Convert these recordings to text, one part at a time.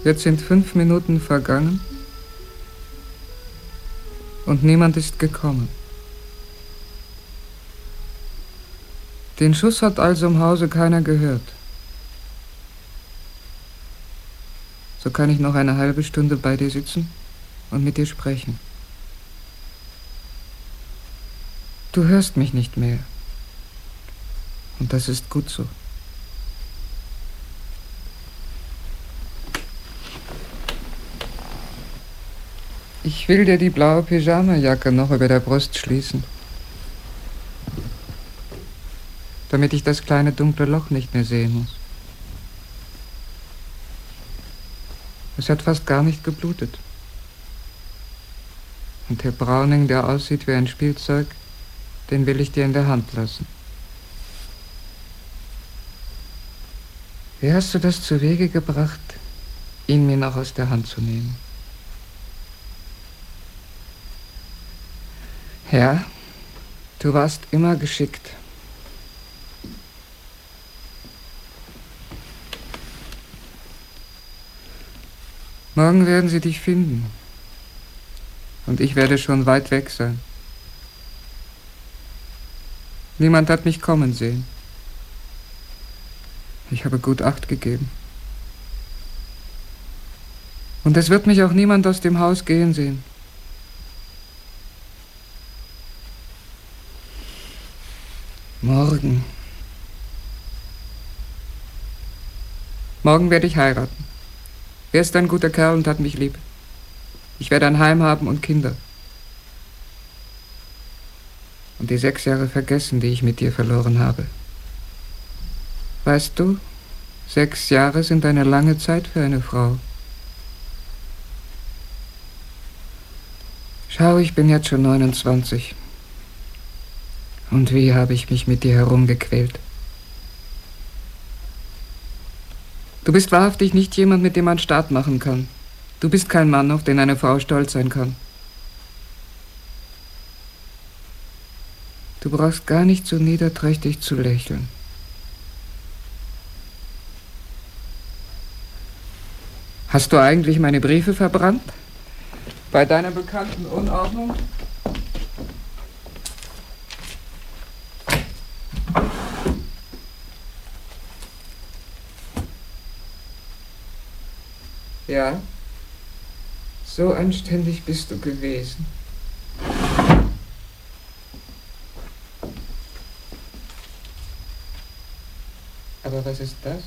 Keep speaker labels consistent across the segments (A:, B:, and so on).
A: Jetzt sind 5 Minuten vergangen und niemand ist gekommen. Den Schuss hat also im Hause keiner gehört. So kann ich noch eine halbe Stunde bei dir sitzen und mit dir sprechen. Du hörst mich nicht mehr. Und das ist gut so. Ich will dir die blaue Pyjamajacke noch über der Brust schließen, damit ich das kleine dunkle Loch nicht mehr sehen muss. Es hat fast gar nicht geblutet. Und der Browning, der aussieht wie ein Spielzeug, den will ich dir in der Hand lassen. Wie hast du das zu Wege gebracht, ihn mir noch aus der Hand zu nehmen? Ja, du warst immer geschickt. Morgen werden sie dich finden. Und ich werde schon weit weg sein. Niemand hat mich kommen sehen. Ich habe gut Acht gegeben. Und es wird mich auch niemand aus dem Haus gehen sehen. Morgen. Morgen werde ich heiraten. Er ist ein guter Kerl und hat mich lieb. Ich werde ein Heim haben und Kinder. Und die 6 Jahre vergessen, die ich mit dir verloren habe. Weißt du, 6 Jahre sind eine lange Zeit für eine Frau. Schau, ich bin jetzt schon 29. Und wie habe ich mich mit dir herumgequält. Du bist wahrhaftig nicht jemand, mit dem man Start machen kann. Du bist kein Mann, auf den eine Frau stolz sein kann. Du brauchst gar nicht so niederträchtig zu lächeln. Hast du eigentlich meine Briefe verbrannt? Bei deiner bekannten Unordnung? Ja, so anständig bist du gewesen. Aber was ist das?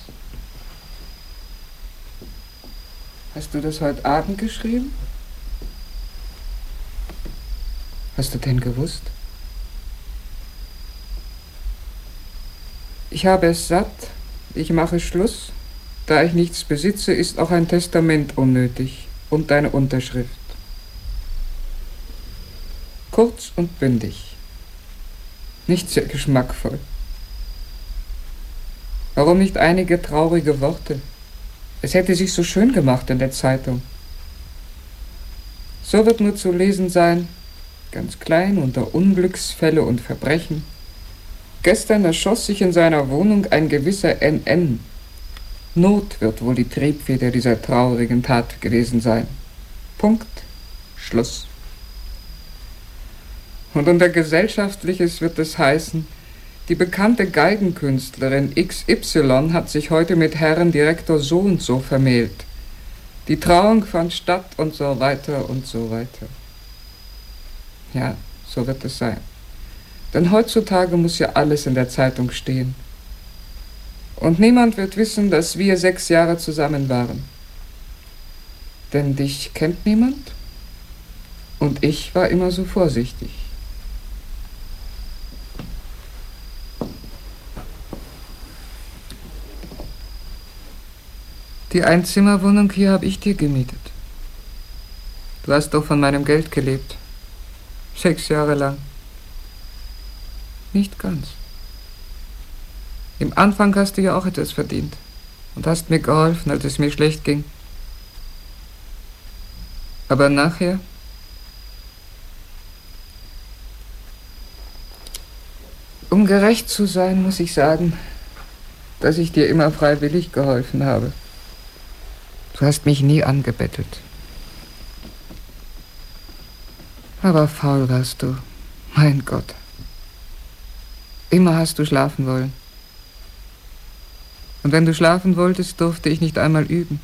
A: Hast du das heute Abend geschrieben? Hast du denn gewusst? Ich habe es satt, ich mache Schluss. Da ich nichts besitze, ist auch ein Testament unnötig und deine Unterschrift. Kurz und bündig. Nicht sehr geschmackvoll. Warum nicht einige traurige Worte? Es hätte sich so schön gemacht in der Zeitung. So wird nur zu lesen sein, ganz klein unter Unglücksfälle und Verbrechen. Gestern erschoss sich in seiner Wohnung ein gewisser NN. Not wird wohl die Triebfeder dieser traurigen Tat gewesen sein. Punkt. Schluss. Und unter Gesellschaftliches wird es heißen, die bekannte Geigenkünstlerin XY hat sich heute mit Herrn Direktor so und so vermählt. Die Trauung fand statt und so weiter und so weiter. Ja, so wird es sein. Denn heutzutage muss ja alles in der Zeitung stehen. Und niemand wird wissen, dass wir 6 Jahre zusammen waren. Denn dich kennt niemand und ich war immer so vorsichtig. Die Einzimmerwohnung hier habe ich dir gemietet. Du hast doch von meinem Geld gelebt. 6 Jahre lang. Nicht ganz. Im Anfang hast du ja auch etwas verdient und hast mir geholfen, als es mir schlecht ging. Aber nachher? Um gerecht zu sein, muss ich sagen, dass ich dir immer freiwillig geholfen habe. Du hast mich nie angebettelt. Aber faul warst du, mein Gott. Immer hast du schlafen wollen. Und wenn du schlafen wolltest, durfte ich nicht einmal üben.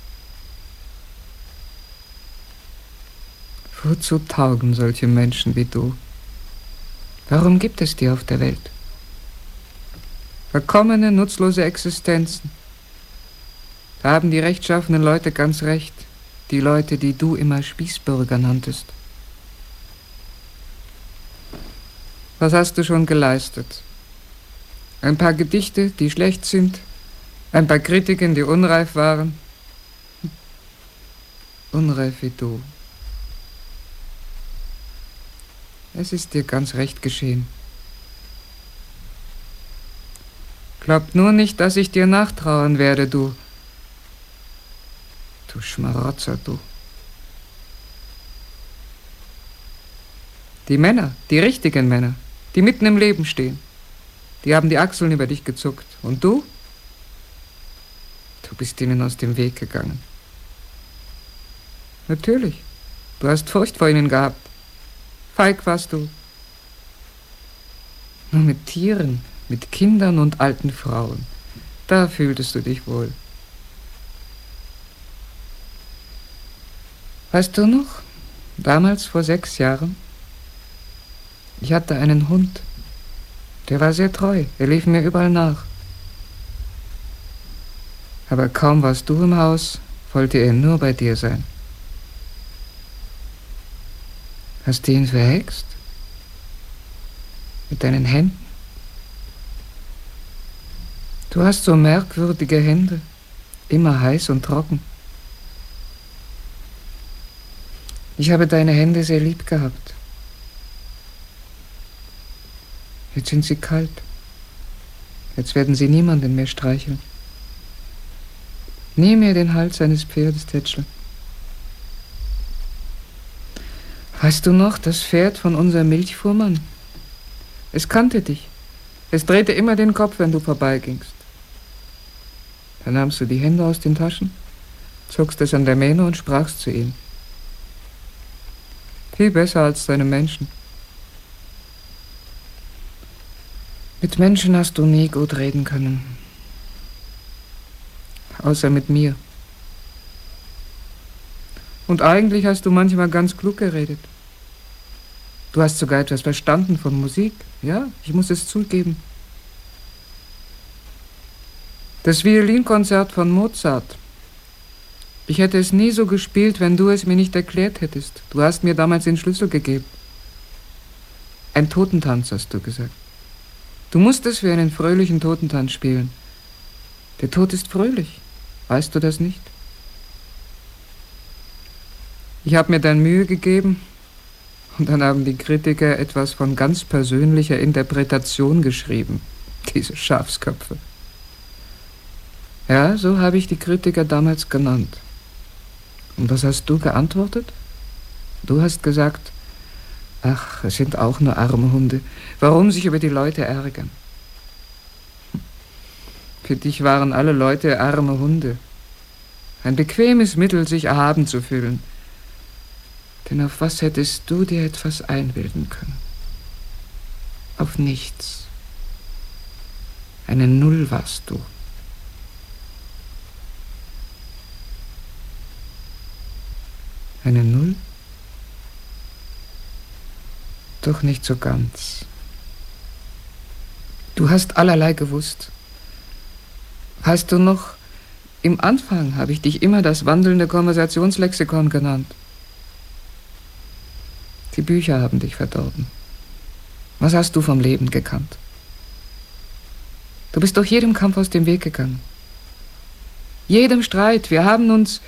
A: Wozu taugen solche Menschen wie du? Warum gibt es die auf der Welt? Verkommene, nutzlose Existenzen. Da haben die rechtschaffenen Leute ganz recht. Die Leute, die du immer Spießbürger nanntest. Was hast du schon geleistet? Ein paar Gedichte, die schlecht sind, ein paar Kritiken, die unreif waren. Unreif wie du. Es ist dir ganz recht geschehen. Glaub nur nicht, dass ich dir nachtrauern werde, du Schmarotzer, du. Die Männer, die richtigen Männer, die mitten im Leben stehen, die haben die Achseln über dich gezuckt. Und du? Du bist ihnen aus dem Weg gegangen. Natürlich, du hast Furcht vor ihnen gehabt. Feig warst du. Nur mit Tieren, mit Kindern und alten Frauen, da fühltest du dich wohl. Weißt du noch, damals vor 6 Jahren, ich hatte einen Hund, der war sehr treu, er lief mir überall nach. Aber kaum warst du im Haus, wollte er nur bei dir sein. Hast du ihn verhext? Mit deinen Händen? Du hast so merkwürdige Hände, immer heiß und trocken. Ich habe deine Hände sehr lieb gehabt. Jetzt sind sie kalt. Jetzt werden sie niemanden mehr streicheln. Nimm mir den Hals eines Pferdes, Tätschel. Weißt du noch, das Pferd von unserem Milchfuhrmann? Es kannte dich. Es drehte immer den Kopf, wenn du vorbeigingst. Dann nahmst du die Hände aus den Taschen, zogst es an der Mähne und sprachst zu ihm. Viel besser als deine Menschen. Mit Menschen hast du nie gut reden können. Außer mit mir. Und eigentlich hast du manchmal ganz klug geredet. Du hast sogar etwas verstanden von Musik. Ja, ich muss es zugeben. Das Violinkonzert von Mozart. Ich hätte es nie so gespielt, wenn du es mir nicht erklärt hättest. Du hast mir damals den Schlüssel gegeben. Ein Totentanz, hast du gesagt. Du musst es für einen fröhlichen Totentanz spielen. Der Tod ist fröhlich. Weißt du das nicht? Ich habe mir dann Mühe gegeben und dann haben die Kritiker etwas von ganz persönlicher Interpretation geschrieben. Diese Schafsköpfe. Ja, so habe ich die Kritiker damals genannt. Und was hast du geantwortet? Du hast gesagt, ach, es sind auch nur arme Hunde. Warum sich über die Leute ärgern? Für dich waren alle Leute arme Hunde. Ein bequemes Mittel, sich erhaben zu fühlen. Denn auf was hättest du dir etwas einbilden können? Auf nichts. Eine Null warst du. Eine Null? Doch nicht so ganz. Du hast allerlei gewusst. Weißt du noch, im Anfang habe ich dich immer das wandelnde Konversationslexikon genannt. Die Bücher haben dich verdorben. Was hast du vom Leben gekannt? Du bist doch jedem Kampf aus dem Weg gegangen. Jedem Streit. Wir haben uns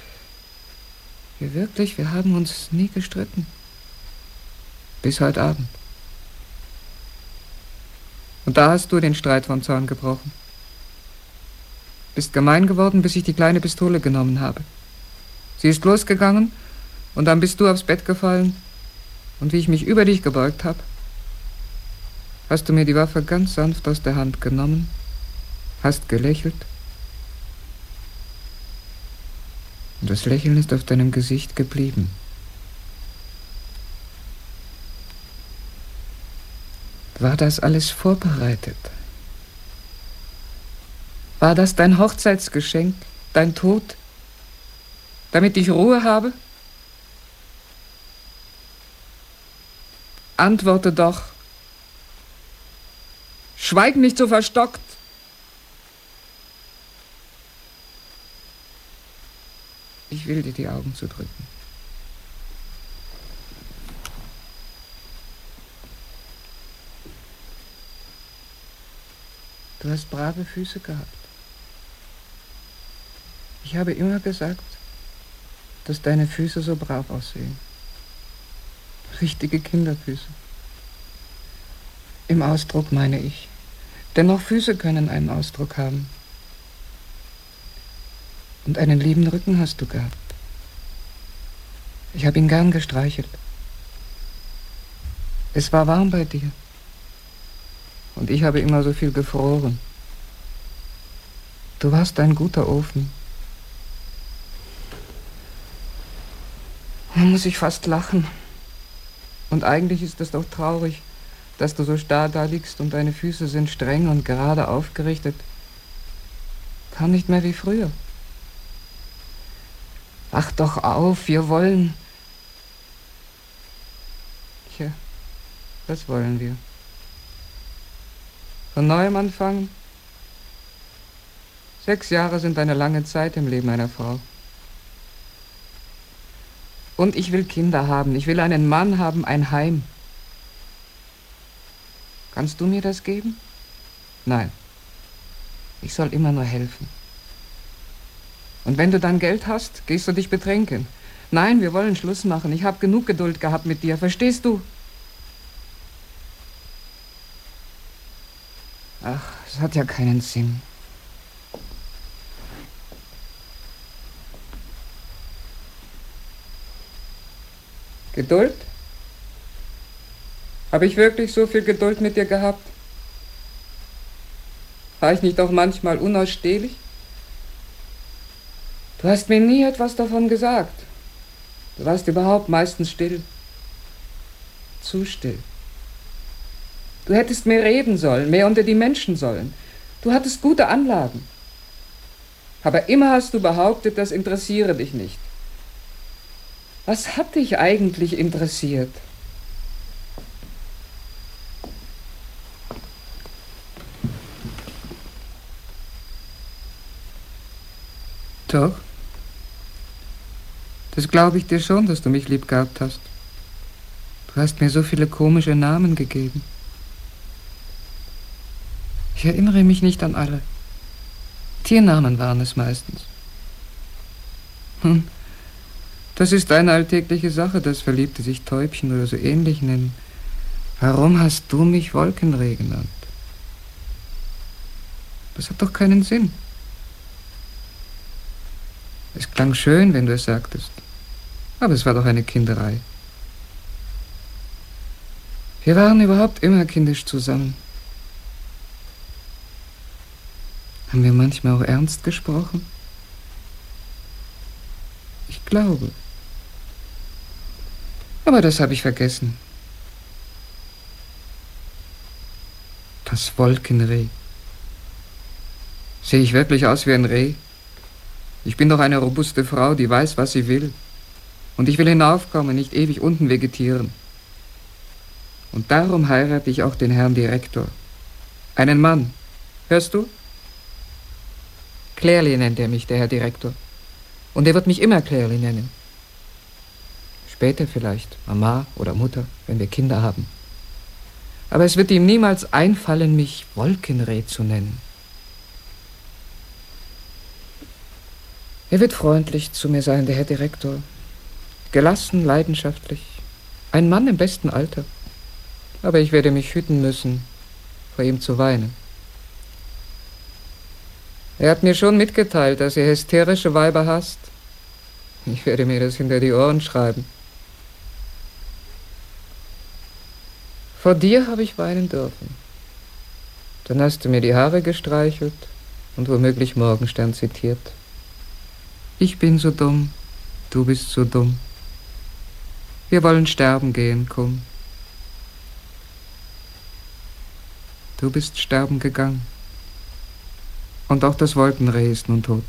A: nie gestritten. Bis heute Abend. Und da hast du den Streit vom Zaun gebrochen. Bist gemein geworden, bis ich die kleine Pistole genommen habe. Sie ist losgegangen und dann bist du aufs Bett gefallen und wie ich mich über dich gebeugt habe, hast du mir die Waffe ganz sanft aus der Hand genommen, hast gelächelt Und das Lächeln ist auf deinem Gesicht geblieben. War das alles vorbereitet? War das dein Hochzeitsgeschenk, dein Tod, damit ich Ruhe habe? Antworte doch. Schweig nicht so verstockt. Ich will dir die Augen zudrücken. Du hast brave Füße gehabt. Ich habe immer gesagt, dass deine Füße so brav aussehen. Richtige Kinderfüße. Im Ausdruck meine ich. Denn auch Füße können einen Ausdruck haben. Und einen lieben Rücken hast du gehabt. Ich habe ihn gern gestreichelt. Es war warm bei dir. Und ich habe immer so viel gefroren. Du warst ein guter Ofen. Da muss ich fast lachen. Und eigentlich ist es doch traurig, dass du so starr da liegst und deine Füße sind streng und gerade aufgerichtet. Kann nicht mehr wie früher. Wach doch auf, wir wollen. Tja, was wollen wir? Von neuem anfangen? 6 Jahre sind eine lange Zeit im Leben einer Frau. Und ich will Kinder haben, ich will einen Mann haben, ein Heim. Kannst du mir das geben? Nein. Ich soll immer nur helfen. Und wenn du dann Geld hast, gehst du dich betrinken. Nein, wir wollen Schluss machen. Ich habe genug Geduld gehabt mit dir. Verstehst du? Ach, es hat ja keinen Sinn. Geduld? Habe ich wirklich so viel Geduld mit dir gehabt? War ich nicht auch manchmal unausstehlich? Du hast mir nie etwas davon gesagt. Du warst überhaupt meistens still. Zu still. Du hättest mehr reden sollen, mehr unter die Menschen sollen. Du hattest gute Anlagen. Aber immer hast du behauptet, das interessiere dich nicht. Was hat dich eigentlich interessiert? Doch. Das glaube ich dir schon, dass du mich lieb gehabt hast. Du hast mir so viele komische Namen gegeben. Ich erinnere mich nicht an alle. Tiernamen waren es meistens. Das ist eine alltägliche Sache, dass Verliebte sich Täubchen oder so ähnlich nennen. Warum hast du mich Wolkenreh genannt? Das hat doch keinen Sinn. Es klang schön, wenn du es sagtest. Aber es war doch eine Kinderei. Wir waren überhaupt immer kindisch zusammen. Haben wir manchmal auch ernst gesprochen? Ich glaube. Aber das habe ich vergessen. Das Wolkenreh. Sehe ich wirklich aus wie ein Reh? Ich bin doch eine robuste Frau, die weiß, was sie will. Und ich will hinaufkommen, nicht ewig unten vegetieren. Und darum heirate ich auch den Herrn Direktor. Einen Mann. Hörst du? Clairly nennt er mich, der Herr Direktor. Und er wird mich immer Clairly nennen. Später vielleicht Mama oder Mutter, wenn wir Kinder haben. Aber es wird ihm niemals einfallen, mich Wolkenreh zu nennen. Er wird freundlich zu mir sein, der Herr Direktor. Gelassen, leidenschaftlich. Ein Mann im besten Alter. Aber ich werde mich hüten müssen, vor ihm zu weinen. Er hat mir schon mitgeteilt, dass er hysterische Weiber hasst. Ich werde mir das hinter die Ohren schreiben. Vor dir habe ich weinen dürfen. Dann hast du mir die Haare gestreichelt und womöglich Morgenstern zitiert. Ich bin so dumm, du bist so dumm. Wir wollen sterben gehen, komm. Du bist sterben gegangen. Und auch das Wolkenreh ist nun tot.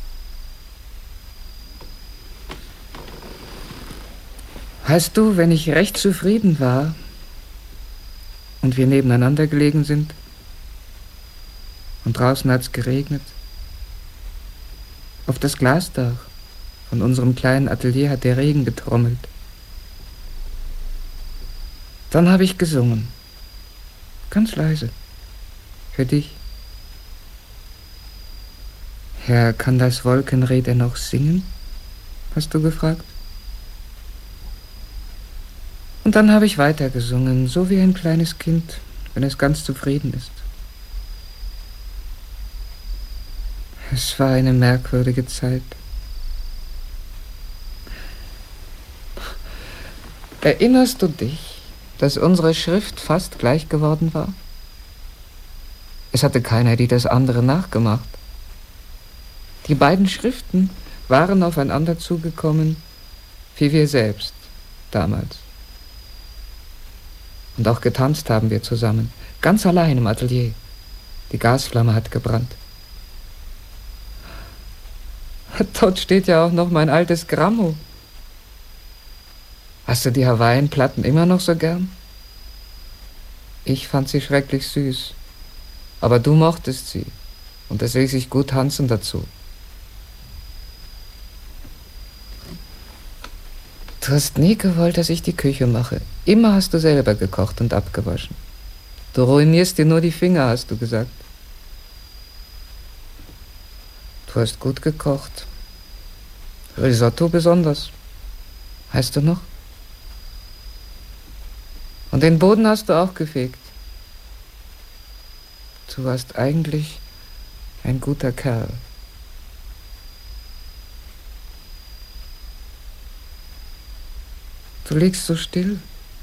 A: Weißt du, wenn ich recht zufrieden war und wir nebeneinander gelegen sind und draußen hat's geregnet, auf das Glasdach von unserem kleinen Atelier hat der Regen getrommelt. Dann habe ich gesungen, ganz leise, für dich. Ja, kann das Wolkenreh denn noch singen? Hast du gefragt? Und dann habe ich weitergesungen, so wie ein kleines Kind, wenn es ganz zufrieden ist. Es war eine merkwürdige Zeit. Erinnerst du dich, dass unsere Schrift fast gleich geworden war? Es hatte keiner die das andere nachgemacht. Die beiden Schriften waren aufeinander zugekommen, wie wir selbst damals. Und auch getanzt haben wir zusammen, ganz allein im Atelier. Die Gasflamme hat gebrannt. Dort steht ja auch noch mein altes Grammo. Hast du die Hawaiian-Platten immer noch so gern? Ich fand sie schrecklich süß. Aber du mochtest sie. Und es ließ sich gut tanzen dazu. Du hast nie gewollt, dass ich die Küche mache. Immer hast du selber gekocht und abgewaschen. Du ruinierst dir nur die Finger, hast du gesagt. Du hast gut gekocht. Risotto besonders. Weißt du noch? Und den Boden hast du auch gefegt. Du warst eigentlich ein guter Kerl. Du liegst so still.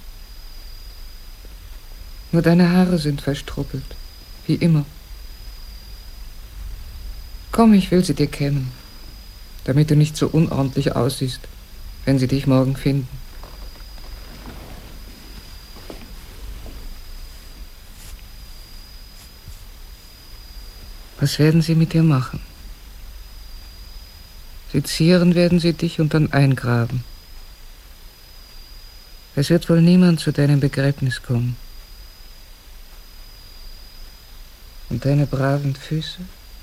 A: Nur deine Haare sind verstruppelt, wie immer. Komm, ich will sie dir kämmen, damit du nicht so unordentlich aussiehst, wenn sie dich morgen finden. Was werden sie mit dir machen? Sezieren werden sie dich und dann eingraben. Es wird wohl niemand zu deinem Begräbnis kommen. Und deine braven Füße?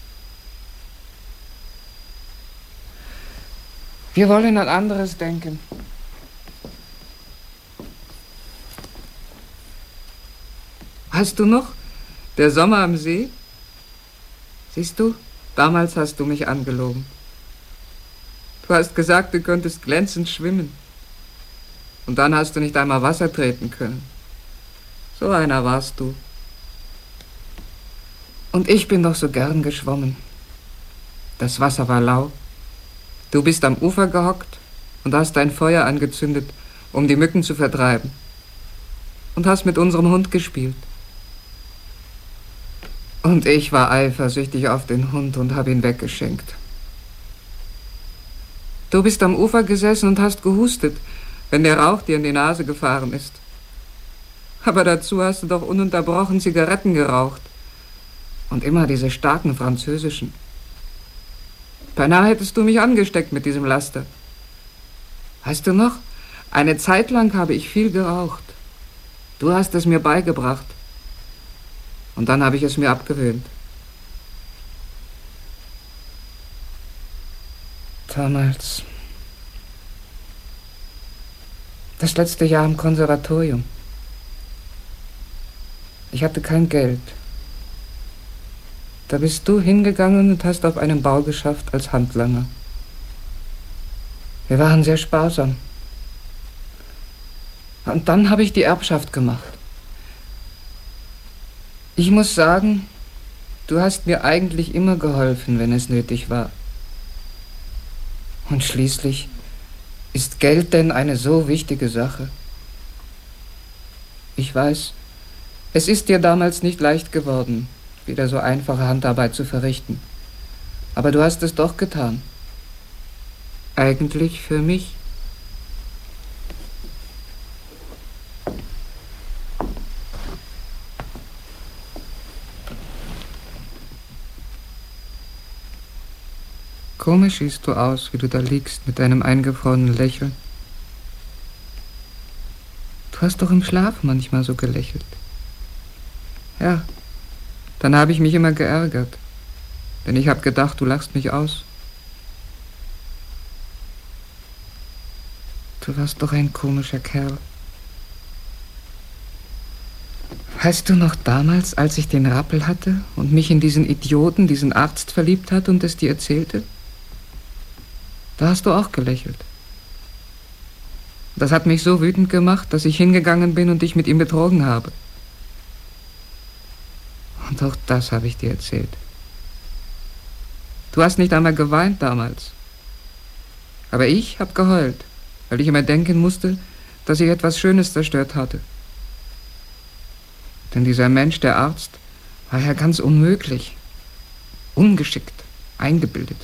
A: Wir wollen an anderes denken. Hast du noch? Der Sommer am See? Siehst du, damals hast du mich angelogen. Du hast gesagt, du könntest glänzend schwimmen. Und dann hast du nicht einmal Wasser treten können. So einer warst du. Und ich bin doch so gern geschwommen. Das Wasser war lau. Du bist am Ufer gehockt und hast dein Feuer angezündet, um die Mücken zu vertreiben. Und hast mit unserem Hund gespielt. Und ich war eifersüchtig auf den Hund und habe ihn weggeschenkt. Du bist am Ufer gesessen und hast gehustet, wenn der Rauch dir in die Nase gefahren ist. Aber dazu hast du doch ununterbrochen Zigaretten geraucht. Und immer diese starken französischen. Beinahe hättest du mich angesteckt mit diesem Laster. Weißt du noch, eine Zeit lang habe ich viel geraucht. Du hast es mir beigebracht. Und dann habe ich es mir abgewöhnt. Damals. Das letzte Jahr im Konservatorium. Ich hatte kein Geld. Da bist du hingegangen und hast auf einem Bau geschafft als Handlanger. Wir waren sehr sparsam. Und dann habe ich die Erbschaft gemacht. Ich muss sagen, du hast mir eigentlich immer geholfen, wenn es nötig war. Und schließlich ist Geld denn eine so wichtige Sache? Ich weiß, es ist dir damals nicht leicht geworden, wieder so einfache Handarbeit zu verrichten. Aber du hast es doch getan. Eigentlich für mich. Komisch siehst du aus, wie du da liegst mit deinem eingefrorenen Lächeln. Du hast doch im Schlaf manchmal so gelächelt. Ja, dann habe ich mich immer geärgert, denn ich habe gedacht, du lachst mich aus. Du warst doch ein komischer Kerl. Weißt du noch damals, als ich den Rappel hatte und mich in diesen Idioten, diesen Arzt verliebt hatte und es dir erzählte? Da hast du auch gelächelt. Das hat mich so wütend gemacht, dass ich hingegangen bin und dich mit ihm betrogen habe. Und auch das habe ich dir erzählt. Du hast nicht einmal geweint damals. Aber ich habe geheult, weil ich immer denken musste, dass ich etwas Schönes zerstört hatte. Denn dieser Mensch, der Arzt, war ja ganz unmöglich, ungeschickt, eingebildet.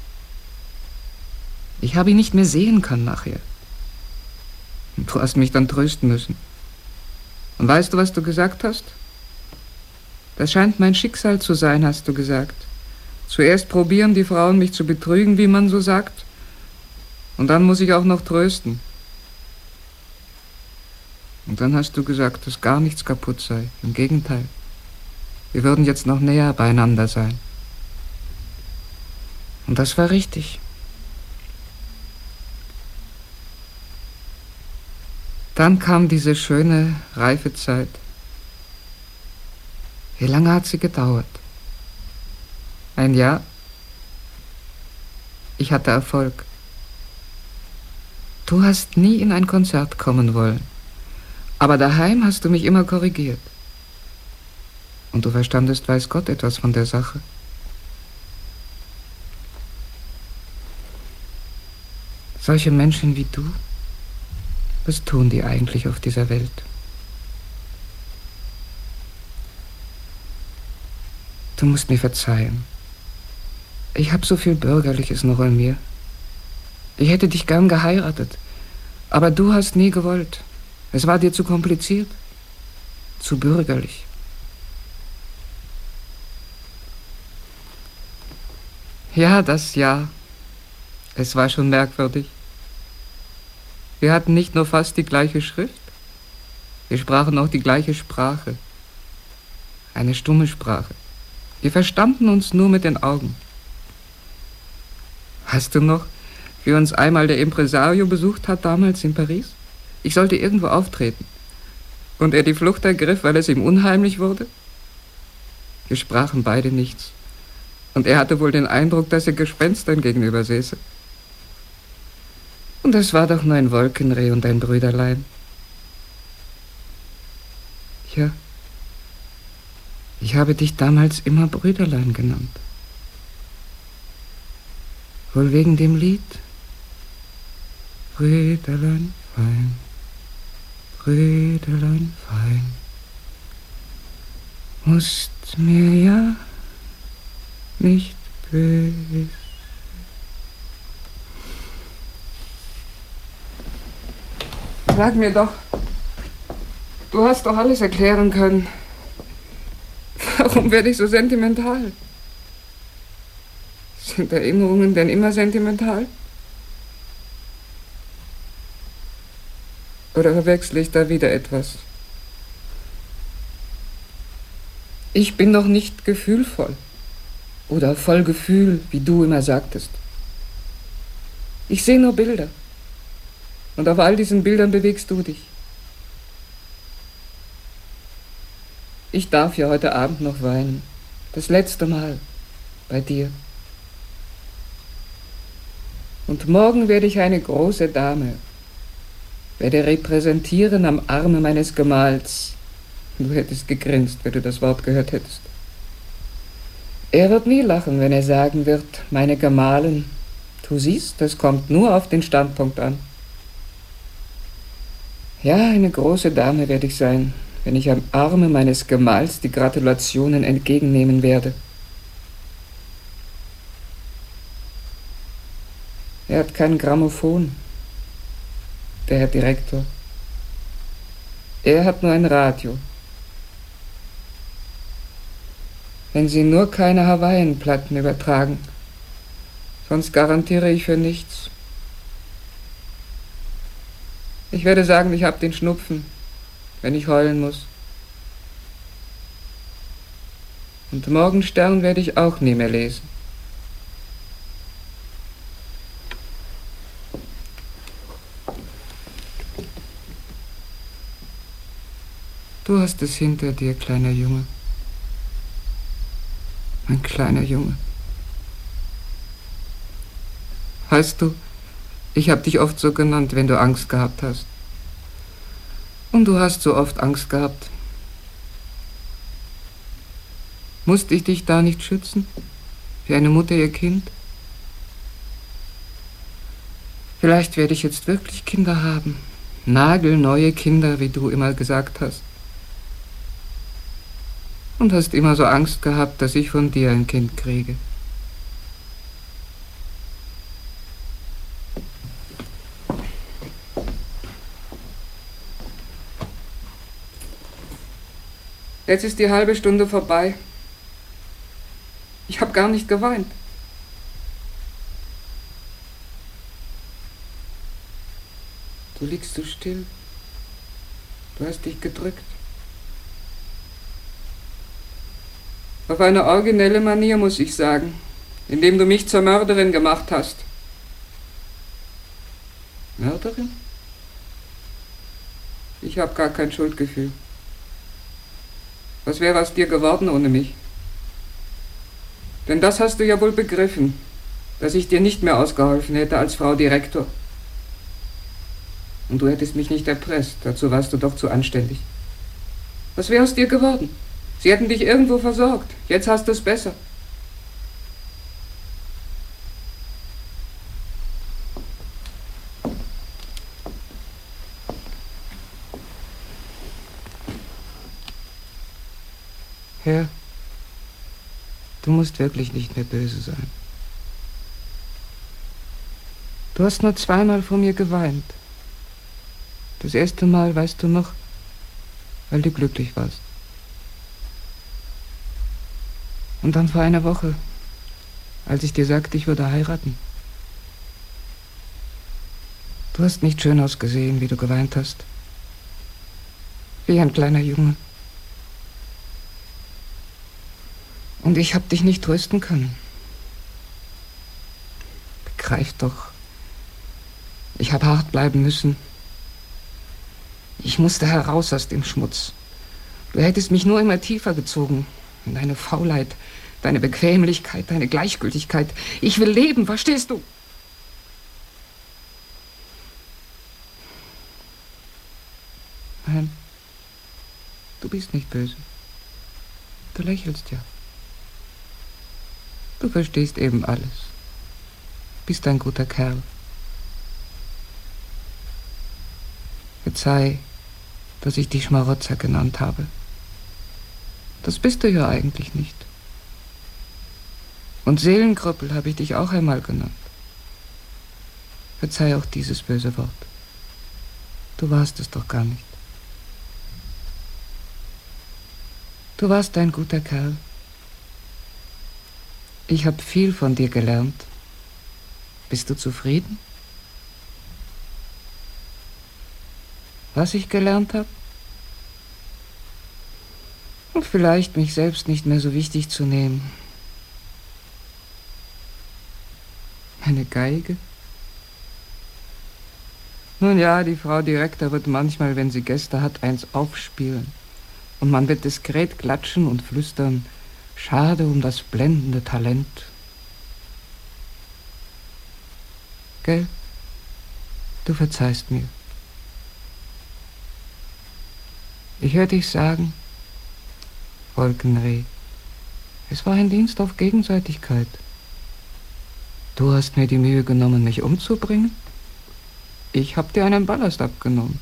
A: Ich habe ihn nicht mehr sehen können nachher. Du hast mich dann trösten müssen. Und weißt du, was du gesagt hast? Das scheint mein Schicksal zu sein, hast du gesagt. Zuerst probieren die Frauen, mich zu betrügen, wie man so sagt. Und dann muss ich auch noch trösten. Und dann hast du gesagt, dass gar nichts kaputt sei. Im Gegenteil. Wir würden jetzt noch näher beieinander sein. Und das war richtig. Dann kam diese schöne, reife Zeit. Wie lange hat sie gedauert? Ein Jahr? Ich hatte Erfolg. Du hast nie in ein Konzert kommen wollen. Aber daheim hast du mich immer korrigiert. Und du verstandest, weiß Gott, etwas von der Sache. Solche Menschen wie du, was tun die eigentlich auf dieser Welt? Du musst mir verzeihen. Ich habe so viel Bürgerliches noch in mir. Ich hätte dich gern geheiratet, aber du hast nie gewollt. Es war dir zu kompliziert, zu bürgerlich. Ja, das ja. Es war schon merkwürdig. Wir hatten nicht nur fast die gleiche Schrift, wir sprachen auch die gleiche Sprache. Eine stumme Sprache. Wir verstanden uns nur mit den Augen. Weißt du noch, wie uns einmal der Impresario besucht hat damals in Paris? Ich sollte irgendwo auftreten. Und er die Flucht ergriff, weil es ihm unheimlich wurde? Wir sprachen beide nichts. Und er hatte wohl den Eindruck, dass er Gespenstern gegenüber säße. Und es war doch nur ein Wolkenreh und ein Brüderlein. Ja, ich habe dich damals immer Brüderlein genannt. Wohl wegen dem Lied? Brüderlein fein, Brüderlein fein, musst mir ja nicht böse. Sag mir doch, du hast doch alles erklären können. Warum werde ich so sentimental? Sind Erinnerungen denn immer sentimental? Oder verwechsle ich da wieder etwas? Ich bin doch nicht gefühlvoll oder voll Gefühl, wie du immer sagtest. Ich sehe nur Bilder. Und auf all diesen Bildern bewegst du dich. Ich darf ja heute Abend noch weinen. Das letzte Mal bei dir. Und morgen werde ich eine große Dame. Werde repräsentieren am Arme meines Gemahls. Du hättest gegrinst, wenn du das Wort gehört hättest. Er wird nie lachen, wenn er sagen wird, meine Gemahlin, du siehst, das kommt nur auf den Standpunkt an. Ja, eine große Dame werde ich sein, wenn ich am Arme meines Gemahls die Gratulationen entgegennehmen werde. Er hat kein Grammophon, der Herr Direktor. Er hat nur ein Radio. Wenn Sie nur keine Hawaiian-Platten übertragen, sonst garantiere ich für nichts. Ich werde sagen, ich habe den Schnupfen, wenn ich heulen muss. Und Morgenstern werde ich auch nie mehr lesen. Du hast es hinter dir, kleiner Junge. Mein kleiner Junge. Weißt du, ich habe dich oft so genannt, wenn du Angst gehabt hast. Und du hast so oft Angst gehabt. Musste ich dich da nicht schützen? Wie eine Mutter ihr Kind? Vielleicht werde ich jetzt wirklich Kinder haben. Nagelneue Kinder, wie du immer gesagt hast. Und hast immer so Angst gehabt, dass ich von dir ein Kind kriege. Jetzt ist die halbe Stunde vorbei. Ich habe gar nicht geweint. Du liegst so still. Du hast dich gedrückt. Auf eine originelle Manier, muss ich sagen, indem du mich zur Mörderin gemacht hast. Mörderin? Ich habe gar kein Schuldgefühl. Was wäre aus dir geworden ohne mich? Denn das hast du ja wohl begriffen, dass ich dir nicht mehr ausgeholfen hätte als Frau Direktor. Und du hättest mich nicht erpresst, dazu warst du doch zu anständig. Was wäre aus dir geworden? Sie hätten dich irgendwo versorgt. Jetzt hast du es besser. Herr, du musst wirklich nicht mehr böse sein. Du hast nur zweimal vor mir geweint. Das erste Mal, weißt du noch, weil du glücklich warst. Und dann vor einer Woche, als ich dir sagte, ich würde heiraten. Du hast nicht schön ausgesehen, wie du geweint hast. Wie ein kleiner Junge. Und ich habe dich nicht trösten können. Begreif doch. Ich habe hart bleiben müssen. Ich musste heraus aus dem Schmutz. Du hättest mich nur immer tiefer gezogen. In deine Faulheit, deine Bequemlichkeit, deine Gleichgültigkeit. Ich will leben, verstehst du? Nein, du bist nicht böse. Du lächelst ja. Du verstehst eben alles. Bist ein guter Kerl. Verzeih, dass ich dich Schmarotzer genannt habe. Das bist du ja eigentlich nicht. Und Seelenkrüppel habe ich dich auch einmal genannt. Verzeih auch dieses böse Wort. Du warst es doch gar nicht. Du warst ein guter Kerl. Ich habe viel von dir gelernt. Bist du zufrieden? Was ich gelernt habe? Und vielleicht mich selbst nicht mehr so wichtig zu nehmen. Eine Geige? Nun ja, die Frau Direktor wird manchmal, wenn sie Gäste hat, eins aufspielen. Und man wird diskret klatschen und flüstern, schade um das blendende Talent. Gell? Du verzeihst mir. Ich hör dich sagen, Wolkenreh, es war ein Dienst auf Gegenseitigkeit. Du hast mir die Mühe genommen, mich umzubringen. Ich hab dir einen Ballast abgenommen.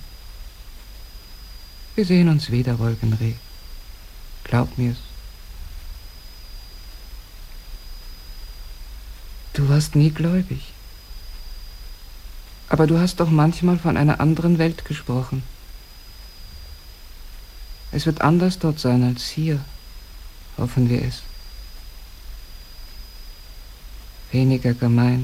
A: Wir sehen uns wieder, Wolkenreh. Glaub mir's. Du warst nie gläubig. Aber du hast doch manchmal von einer anderen Welt gesprochen. Es wird anders dort sein als hier, hoffen wir es. Weniger gemein.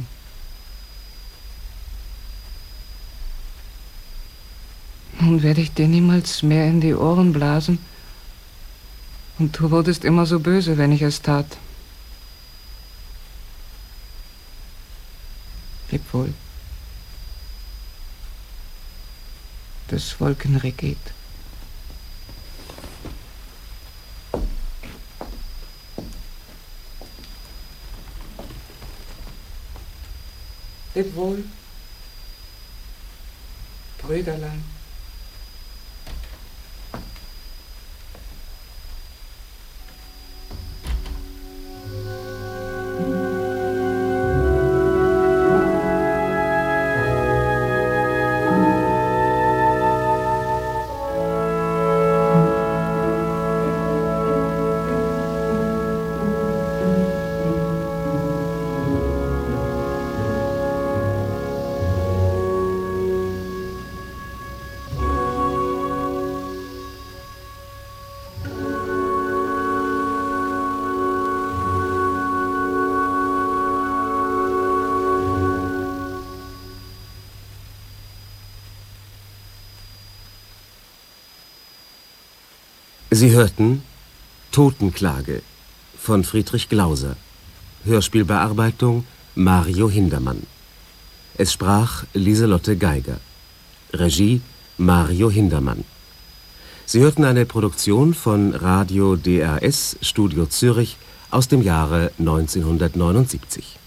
A: Nun werde ich dir niemals mehr in die Ohren blasen. Und du wurdest immer so böse, wenn ich es tat. Leb wohl. Das Wolkenreget. Leb wohl, Brüderlein.
B: Sie hörten Totenklage von Friedrich Glauser. Hörspielbearbeitung Mario Hindermann. Es sprach Lieselotte Geiger. Regie Mario Hindermann. Sie hörten eine Produktion von Radio DRS Studio Zürich aus dem Jahre 1979.